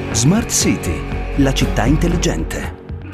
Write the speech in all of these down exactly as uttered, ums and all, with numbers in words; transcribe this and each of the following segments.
Smart City, la città intelligente.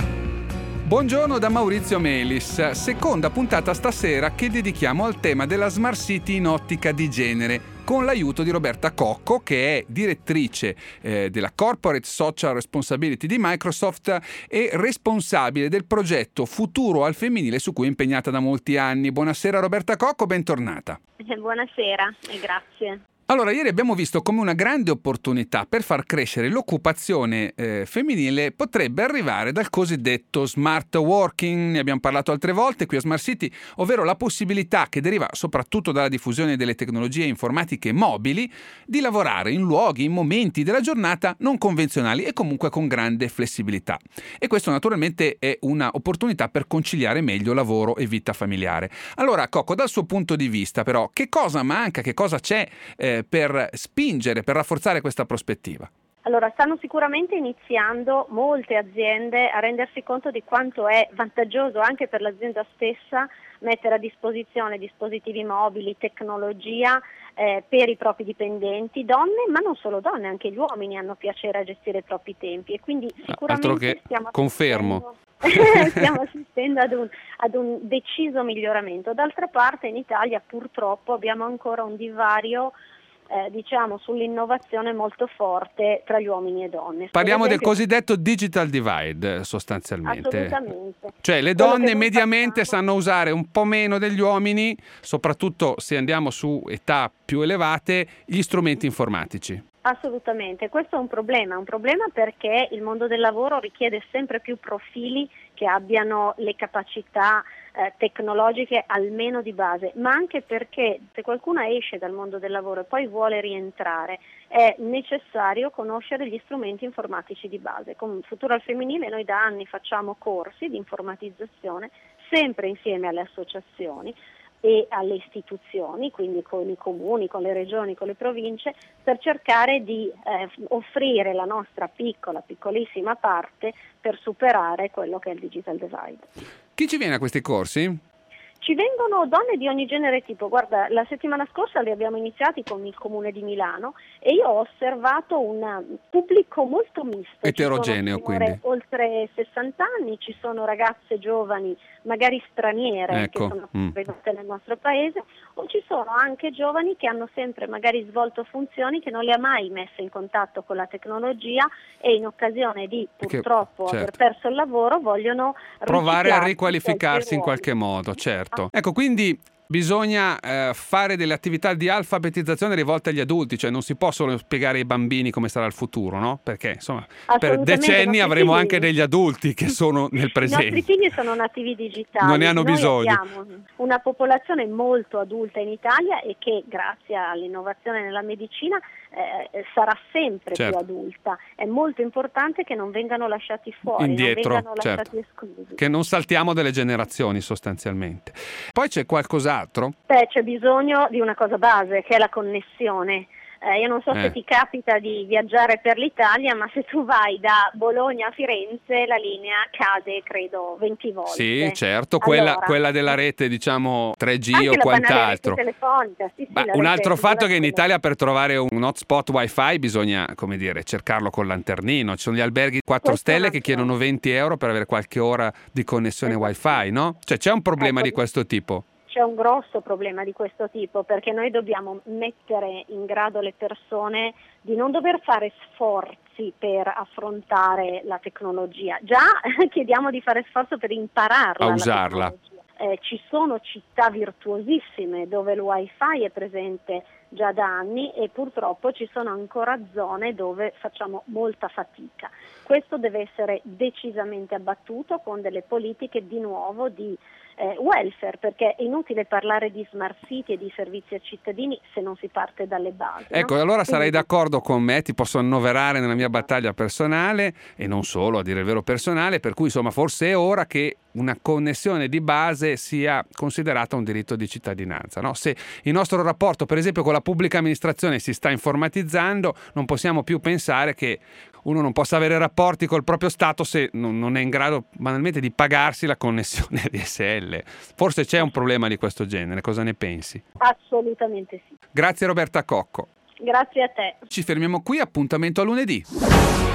Buongiorno da Maurizio Melis, seconda puntata stasera che dedichiamo al tema della Smart City in ottica di genere, con l'aiuto di Roberta Cocco, che è direttrice eh, della Corporate Social Responsibility di Microsoft e responsabile del progetto Futuro al Femminile su cui è impegnata da molti anni. Buonasera Roberta Cocco, bentornata. Buonasera e grazie. Allora, ieri abbiamo visto come una grande opportunità per far crescere l'occupazione eh, femminile potrebbe arrivare dal cosiddetto smart working, ne abbiamo parlato altre volte qui a Smart City, ovvero la possibilità che deriva soprattutto dalla diffusione delle tecnologie informatiche mobili di lavorare in luoghi, in momenti della giornata non convenzionali e comunque con grande flessibilità. E questo naturalmente è un'opportunità per conciliare meglio lavoro e vita familiare. Allora, Cocco, dal suo punto di vista però, che cosa manca, che cosa c'è eh, per spingere, per rafforzare questa prospettiva? Allora, stanno sicuramente iniziando molte aziende a rendersi conto di quanto è vantaggioso anche per l'azienda stessa mettere a disposizione dispositivi mobili, tecnologia eh, per i propri dipendenti, donne, ma non solo donne, anche gli uomini hanno piacere a gestire i propri tempi e quindi sicuramente altro che stiamo confermo. stiamo assistendo ad un, ad un deciso miglioramento. D'altra parte in Italia purtroppo abbiamo ancora un divario Eh, diciamo sull'innovazione molto forte tra gli uomini e donne. Parliamo esempio, del cosiddetto digital divide sostanzialmente. Assolutamente. Cioè le donne mediamente sanno usare un po' meno degli uomini, soprattutto se andiamo su età più elevate, gli strumenti informatici. Assolutamente, questo è un problema, un problema perché il mondo del lavoro richiede sempre più profili che abbiano le capacità eh, tecnologiche almeno di base, ma anche perché se qualcuno esce dal mondo del lavoro e poi vuole rientrare è necessario conoscere gli strumenti informatici di base. Con Futuro al Femminile noi da anni facciamo corsi di informatizzazione sempre insieme alle associazioni e alle istituzioni, quindi con i comuni, con le regioni, con le province, per cercare di eh, offrire la nostra piccola, piccolissima parte per superare quello che è il digital divide. Chi ci viene a questi corsi? Ci vengono donne di ogni genere e tipo. Guarda, la settimana scorsa li abbiamo iniziati con il Comune di Milano e io ho osservato un pubblico molto misto. Eterogeneo, quindi. Oltre sessanta anni, ci sono ragazze giovani, magari straniere, ecco. che sono mm. venute nel nostro paese, o ci sono anche giovani che hanno sempre magari svolto funzioni che non le ha mai messe in contatto con la tecnologia e in occasione di purtroppo Perché, certo. certo. aver perso il lavoro vogliono provare a riqualificarsi in qualche modo, certo. Ah. Ecco, quindi bisogna eh, fare delle attività di alfabetizzazione rivolte agli adulti, cioè non si possono spiegare ai bambini come sarà il futuro, no? Perché insomma per decenni avremo figli, anche degli adulti che sono nel presente. I nostri figli sono nativi digitali, non ne hanno noi bisogno. Abbiamo una popolazione molto adulta in Italia e che grazie all'innovazione nella medicina eh, sarà sempre certo. più adulta. È molto importante che non vengano lasciati fuori, indietro, non vengano certo. lasciati esclusi. Che non saltiamo delle generazioni sostanzialmente. Poi c'è qualcos'altro? Beh, c'è bisogno di una cosa base che è la connessione. Eh, io non so eh. se ti capita di viaggiare per l'Italia, ma se tu vai da Bologna a Firenze la linea cade credo venti volte. Sì, certo, quella, allora, quella della rete diciamo tre G anche o la quant'altro. Telefonica, sì, sì, Ma un altro fatto è che in Italia per trovare un hotspot wifi bisogna, come dire, cercarlo con lanternino. Ci sono gli alberghi quattro Questo stelle che chiedono venti euro per avere qualche ora di connessione wifi, no? Cioè c'è un problema ecco, di questo tipo. C'è un grosso problema di questo tipo perché noi dobbiamo mettere in grado le persone di non dover fare sforzi per affrontare la tecnologia. Già chiediamo di fare sforzo per impararla a usarla. Eh, ci sono città virtuosissime dove il wifi è presente già da anni e purtroppo ci sono ancora zone dove facciamo molta fatica. Questo deve essere decisamente abbattuto con delle politiche di nuovo di eh, welfare, perché è inutile parlare di smart city e di servizi ai cittadini se non si parte dalle basi. Ecco, no? allora Quindi... sarai d'accordo con me, ti posso annoverare nella mia battaglia personale e non solo, a dire il vero personale, per cui insomma forse è ora che una connessione di base sia considerata un diritto di cittadinanza, no? Se il nostro rapporto per esempio con la pubblica amministrazione si sta informatizzando, non possiamo più pensare che uno non possa avere rapporti col proprio Stato se non, non è in grado banalmente di pagarsi la connessione A D S L. Forse c'è un problema di questo genere, cosa ne pensi? Assolutamente sì. Grazie Roberta Cocco. Grazie a te. Ci fermiamo qui, appuntamento a lunedì.